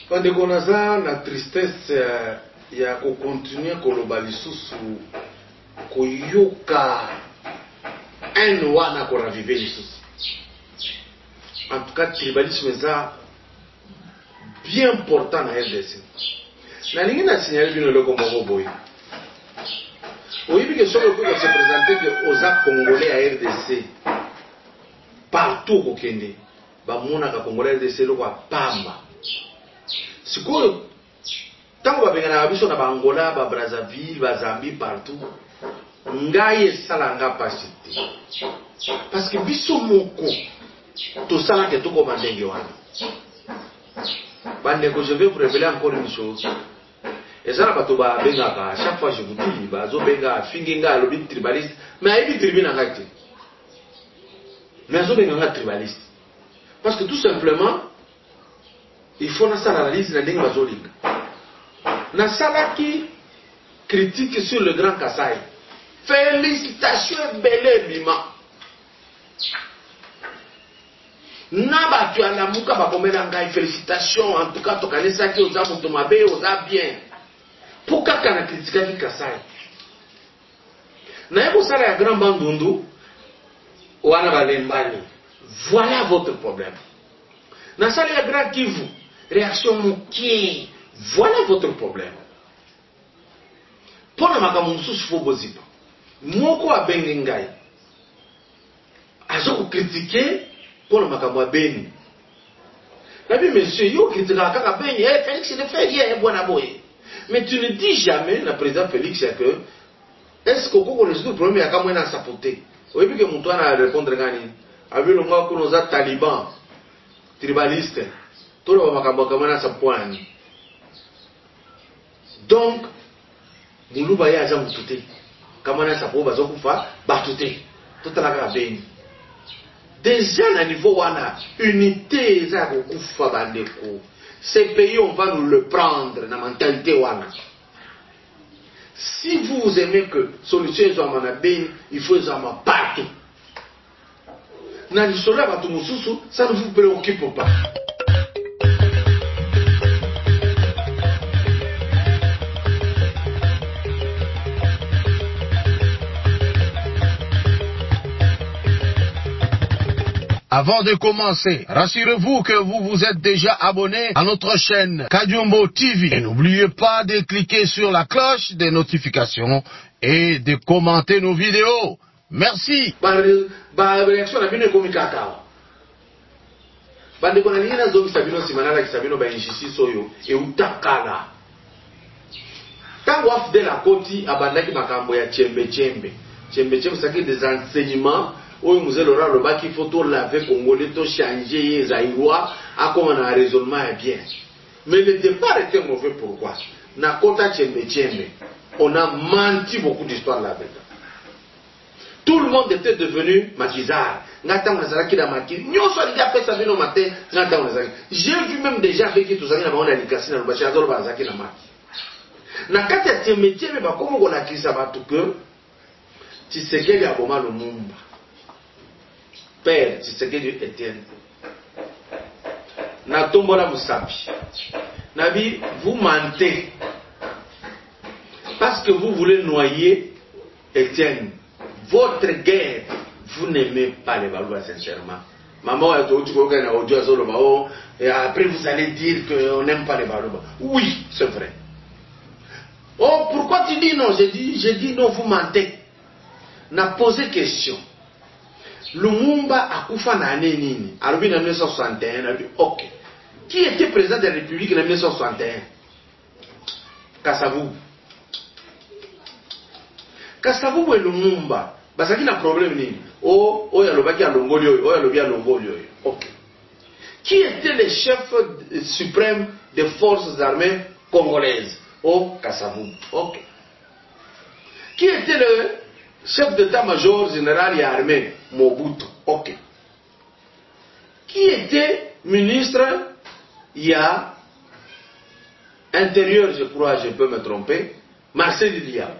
On a la tristesse ya ko continuer koloba lisusu koyoka un wana ko raviver lisusu. En tout cas, tribalisme ça bien important na RDC. Na lingi na signaler bino loko moko boy. Oyibi que solo ko se présenter aux Congolais à RDC partout au Kenya. Ba mona ka Congolais RDC loko pamba. Sikoyo tango ba bengana biso na Angola, ba Brazzaville, ba Zambie partout. Ngaye salanga pasité. Parce que biso moko to sala ke to komandenge wana. Bandeko, je vais vous révéler encore une chose. Et ça, à chaque fois je vous dis, Benga, Finginga, le tribaliste, mais il est tribunal en acte. Mais Benga tribaliste. Parce que tout simplement, il faut faire l'analyse de la ligne Mazolik. Na sala qui critique sur le Grand Kassai. Félicitations, belle bima. Naba tu as muka ba komela ngai félicitations en tout cas to kanisa ki oza muto mabe oza bien. Pourquoi kana critique ki Kasai? Na yebo sala ya grand bandundu wana balembani. Voilà votre problème. Na sala ya grand Kivu réaction mukie. Voilà votre problème. Pona makamu mususu fo bozipa. Moko abenge ngai. Azo ko critiquer pour le makamwa beni. Monsieur, yo critique kaka beni, Félix il fait rien, bon aboye. Mais tu ne dis jamais, le président Félix, que est-ce que Koko résout le problème, il y a quand même un sapoté. Vous voyez que mon toit a répondre gani. Avec le mois qu'on nous a talibans, tribalistes, tout le makamwa comme un sapoani. Donc, Moulouba ya aja mutute. Kama na sapo bazo kufa, batute. Tout la kaka beni. Déjà, à niveau wana, unité, ces pays, on va nous le prendre, la mentalité wana. Si vous aimez que solution est en manabé, il faut en partout. Ça ne vous préoccupe pas. Avant de commencer, rassurez-vous que vous vous êtes déjà abonné à notre chaîne Kadiumbo TV. Et n'oubliez pas de cliquer sur la cloche des notifications et de commenter nos vidéos. Merci. Réaction na bino ekomi kaka. Bandeko na ningi na zomi sabino simanala kisabino ba injustice oyo e utakala. Tango afde la koti abandaki makambo ya chembe saki des enseignements. Oui, nous allons le bac, il faut tout laver, congolais, tout changer, les aïrois, à comment un raisonnement est bien. Mais le départ était mauvais, pourquoi? Na kota tchembe, on a menti beaucoup d'histoires là-dedans. Tout le monde était devenu maquisard. J'ai vu même déjà avec qui tout ça, on a likasi na lubashi, azolo bazaki na maki. Na kata tchembe, ba komo kona kisa batu que, Tshisekedi aboma Lumumba. Père Tshisekedi Etienne. Na tombola musapi. Nabi, vous mentez. Parce que vous voulez noyer Etienne. Votre guerre, vous n'aimez pas les Balouba sincèrement. Maman a dit et après vous allez dire qu'on n'aime pas les Balouba. Oui, c'est vrai. Oh, pourquoi tu dis non? J'ai dit non, vous mentez. N'a posé question. Lumumba a kufa na année nini? Alors, en 1961, a dit ok. Qui était président de la République en 1961? Kasavubu. Kasavubu et Lumumba. Basaki na problème nini? Oh, yalobaki a Longolio, oh, yalobi a Longolio. Ok. Qui était le chef suprême des forces armées congolaises? Oh, Kasavubu. Ok. Qui était le chef d'état-major général et armé? Mobutu. Ok. Qui était ministre? Il y a intérieur, je crois, je peux me tromper. Marcel Lilia.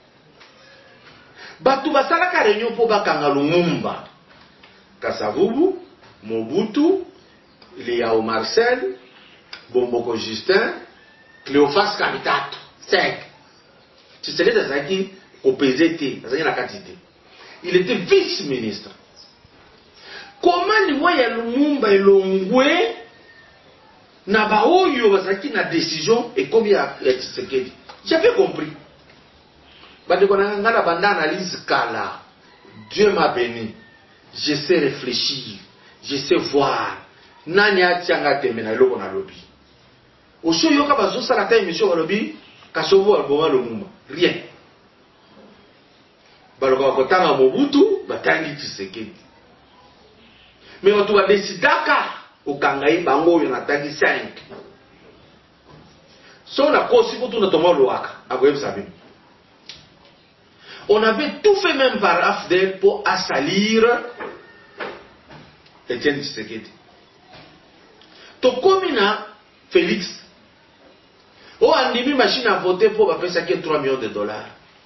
Batu basalaka réunion pour bakanga Lumumba. Kasavubu, Mobutu, Liao Marcel, Bomboko Justin, Cléophas Kamitato, 5. Tshisekedi azaki opésété, azaki na quantité. Il était vice-ministre. Comment Liwaya Lumumba Elongwe na baoyo bazaki na décision et combien ya Tshisekedi? J'avais compris. Bandeko na ngana banda analyse kala. Dieu m'a béni. Je sais réfléchir, je sais voir. Nani atianga tembe na eloko na lobi. Osho yoka bazo sala ta émission ba lobi kasovo alboma Lumumba. Rien. Baloka kotanga Mobutu batangi Tshisekedi. Mais on doit décider au Kangaï bango on a tagi 5. Si on a conçu pour tout notre monde on avait tout fait même par Afdel pour assalir Etienne Tshisekedi. Tokomina Félix. On a mis machine à voter pour faire ça qui est 3 millions de dollars.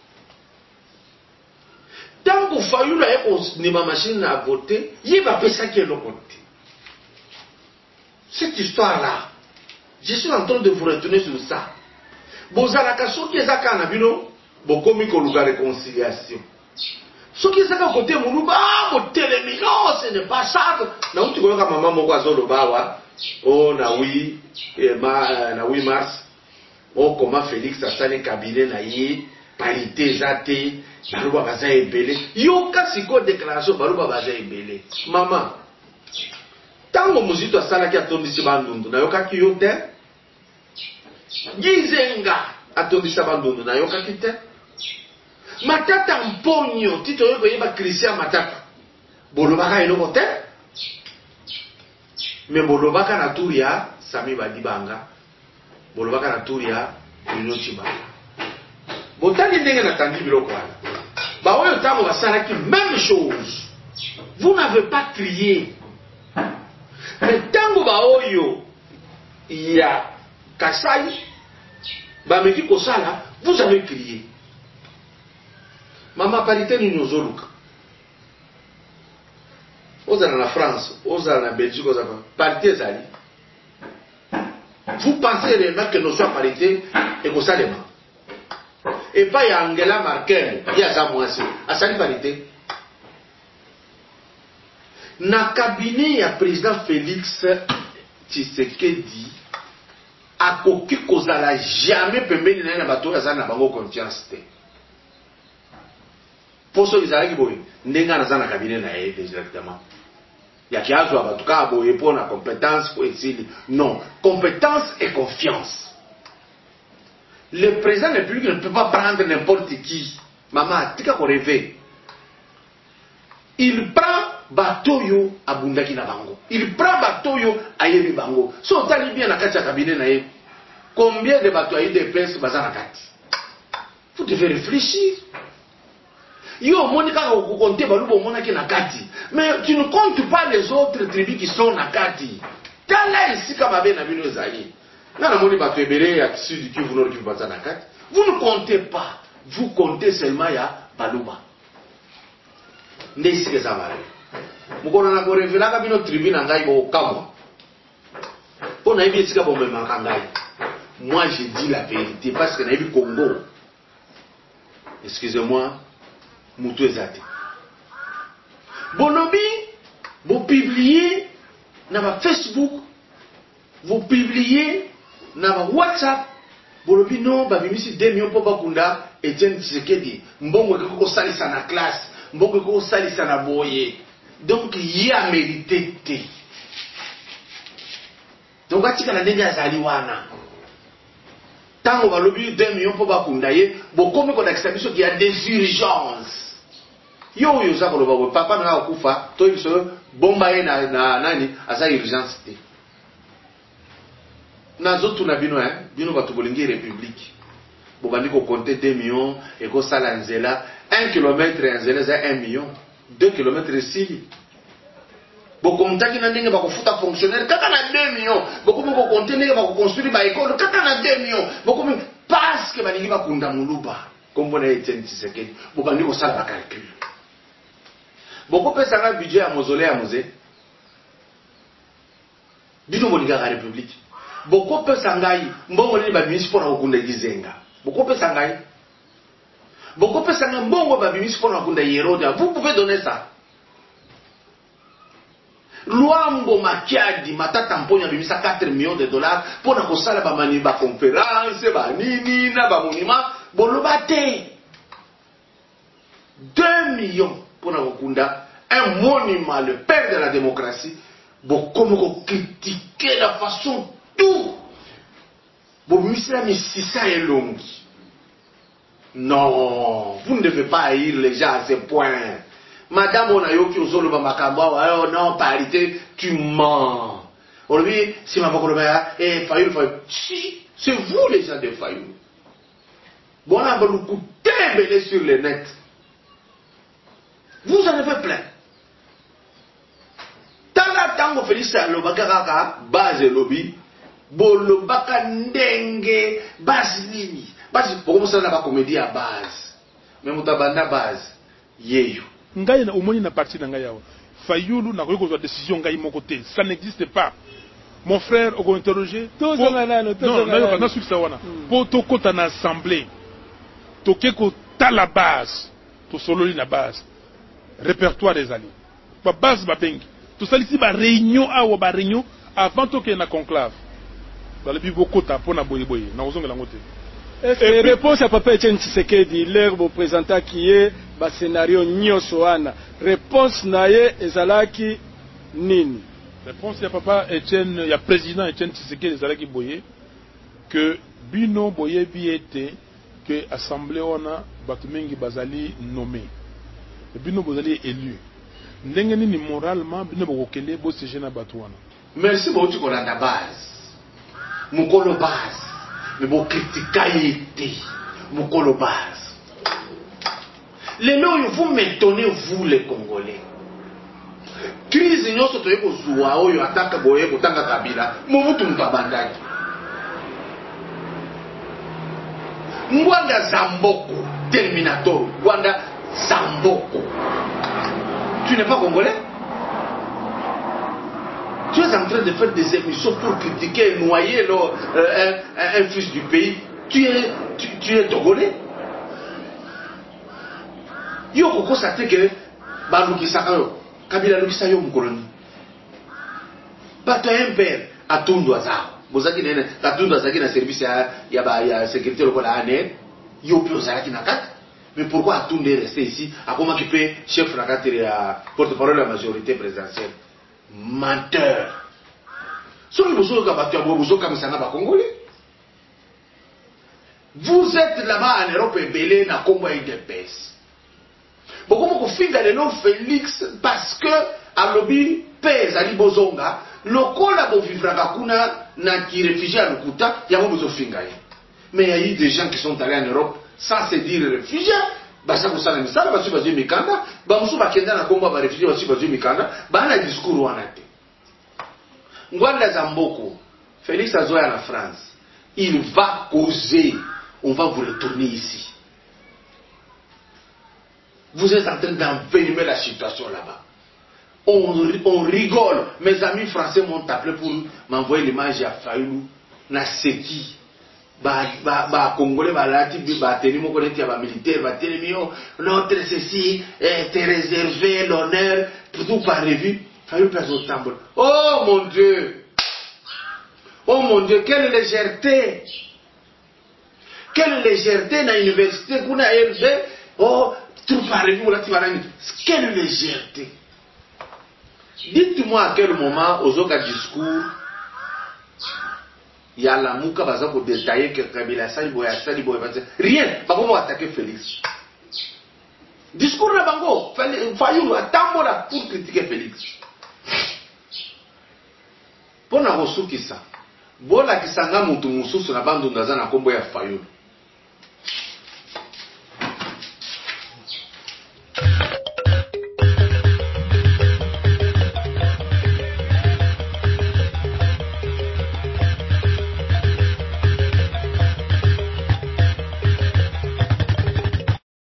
Tant que Fayou a ma machine à voter, il va faire ça qui est le côté. Cette histoire-là, je suis en train de vous retourner sur ça. Bozalaka soki ezaka na bino, bokomi koluka réconciliation. Soki ezaka côté muluba, botelemi, non, ce n'est pas ça. Na uti koyoka maman moko azoloba wa, oh na oui, na 8 mars, oh comment Félix a sali cabinet na ye, parité zate, baluba baza ebele. Yoka siko déclaration baluba baza ebele. Maman, tango muzito asalaki atondisi bandundu nayokaki yo te. Gizenga atondisa bandundu nayokaki te. Matata Mponyo tito yoko yeba Christian Matata bolobaka eloko te. Me bolobaka na turi ya Sami Badibanga, bolobaka na turi ya Bruno Tshibala. Botali ndenge na tangi biloko wana. Ba oyo tango basalaki même chose. Vous n'avez pas crié. Mais tango ba oyo ya Kasai ba meki kosala, vous avez crié. Maman parité ni nozoluka. Ozala na France, ozala na Belgique, ozala parité ezali. Vous pensez réellement que nous sommes parité et que ça démarre. Et pas y a Angela Merkel, il y a ça moi aussi. À ça parité. Na cabinet ya président Félix Tshisekedi akoki kozala jamais pembeni na bato ya na bango confiance te. Poso izalaki boye ndenga na zana cabinet na ye directement. Ya kiazo bato ka boye pour na compétence pour exil. Non, compétence et confiance. Le président de la République ne peut pas prendre n'importe qui. Maman, tika ko rêver. Il prend Batoyo abundaki na bango. Il prend Batoyo ayebi bango. So tali bien na kati ya cabinet na ye. Combien de bateaux ayebi de place bazana kati? Vous devez réfléchir. Yo monika ko compter balubo monaki na kati. Mais tu ne comptes pas les autres tribus qui sont na kati. Tala ici kama be na bino zali. Na moni bateau ebele ya sud qui vous n'orki bazana kati. Vous ne comptez pas. Vous comptez seulement ya baluba. Ndesi keza mare. Mukona na ko revelaka bino tribu na ngai bo kamwa. Po na yebi esika bo mema kangai. Moi je dis la vérité parce que na yebi Congo. Excusez-moi, mutu ezate. Bonobi, vous publiez na ba Facebook, vous publiez na ba WhatsApp, bonobi non ba bimisi 2 millions po bakunda Etienne Tshisekedi. Mbongo ko salisa na classe, mbongo ko salisa na boye. Donc il y a mérité te. Donc atika na ndenge azali wana. Tango balobi 2 millions po bakunda ye, bokomi ko dakisa biso ki a des urgences. Yo yo za ko loba papa na okufa, to biso bomba ye na nani asa urgence te. Na zotu na bino bino batu bolingi république. Bobandi ko compter 2 millions et ko sala nzela 1 km nzela za 1 million. 2 km ici. Beaucoup mtaki na ndenge bakofuta fonctionnaire kaka na 2 millions. Beaucoup mko compter ndenge bakoconstruire ba école kaka na 2 millions. Beaucoup parce que balingi bakunda muluba. Kombo na Etienne Tshisekedi. Bobandi ko sala ba calcul. Beaucoup pesa na budget ya mausolée ya musée. Bino bolinga la république. boko pesa ngai mbongo nini babimisi mpona kokunda Gizenga. Boko pesa ngai. Boko pesa ngai mbongo babimisi mpona kokunda Herode. Vous pouvez donner ça. Luambo Makiadi matata mponya bimisa 4 millions de dollars mpona kosala bamani ba conférence ba nini na ba monima boloba te. 2 millions mpona kokunda un monument, le père de la démocratie. Beaucoup critiquer la façon tout. Non, vous ne devez pas haïr les gens à ce point. Madame Onayoki Ozolo Makambo, oh non, parité, tu mens. Aujourd'hui, si ma voix est Fayoul, c'est vous les gens de Fayoul. Bon, on a beaucoup de sur le net. Vous en avez plein. Tango Félix Lobaka Kaka, base lobby, Bolobaka Ndenge, base nini. Base, pourquoi ça n'a pas comédie à base? Mais Moutabanda base, yeyo. Ngai na umoni na parti na ngai. Fayoulou n'a pas eu décision ngai mon côté. Ça n'existe pas. Mon frère, on va interroger. Non, non, sur ça wana. Pour to kota na assemblée, to keko ta la base, to solo na base. Répertoire des alliés. Ba base ba bengi. Tout ça ici, réunion avant qu'il y ait un conclave. Dans le bureau Kota, pour la boye. Et réponse à Papa Etienne Tshisekedi, l'air vous présenta qui est le scénario Nyosoana. Réponse naye ezalaki nini? Réponse à Papa Etienne, il y a président Etienne Tshisekedi ezalaki boye que bino boye bi était que assemblée ona batumengi bazali nommé. Bino bazali élu. Ndengeni moralement bino bokele bo se jena batwana. Merci beaucoup pour la base. Mukolo base. Mais bon critiquer Mukolo base. Les noms vous m'étonnez vous les Congolais. Crise nyoso to yeko zuwa oyo ataka boye kotanga kabila. Mobutu mtabandaki. Ngwanda Zamboko Terminator. Ngwanda Zamboko. Tu n'es pas congolais? Tu es en train de faire des émissions pour critiquer et noyer un fils du pays. Tu es togolais? Yo koko sate que balukisa yo kabila lukisa yo mukoloni. Bato un père atundu azao. Bozaki nene atundu azaki na service ya sécurité lokola ane yo pio zaki na kati. Mais pourquoi Atunde est resté ici? À comment qu'il peut chef de la porte-parole de la majorité présidentielle? Menteur. Vous êtes là-bas en Europe et belé na Congo et de pèse. Beaucoup finga le nom Félix parce que à lobby pèse ali bozonga lokola bo vivra kuna na qui réfugié à Lukuta ya bo finga. Mais il y a eu des gens qui sont allés en Europe sans se dire réfugiés, basa kusala misala basu bazu mikanda, bamusu bakenda na Kongo ba réfugiés basu bazu mikanda, ba na discours wana te. Ngwanda Zamboko, Félix Azoya en France, il va causer, on va vous retourner ici. Vous êtes en train d'envenimer la situation là-bas. On rigole. Mes amis français m'ont appelé pour m'envoyer l'image à Fayoulou, na Seki. Congolais balati teni moko neti ya militaire batelemio notre ceci est réservé l'honneur tout par revue Fayoulou pèse au tambour. Oh mon Dieu, quelle légèreté na université kuna RG. Oh tout par revue la tibarani, quelle légèreté. Dites-moi à quel moment ozoka discours il y a la mouka baza pour détailler que Kabila Saliboya rien, pas comment attaquer Félix. Discours na bango, Fayoulou atambola pour critiquer Félix. Pona rosuki ça. Bola kisanga mutu mususu na bandu ndaza na kombo ya Fayoulou.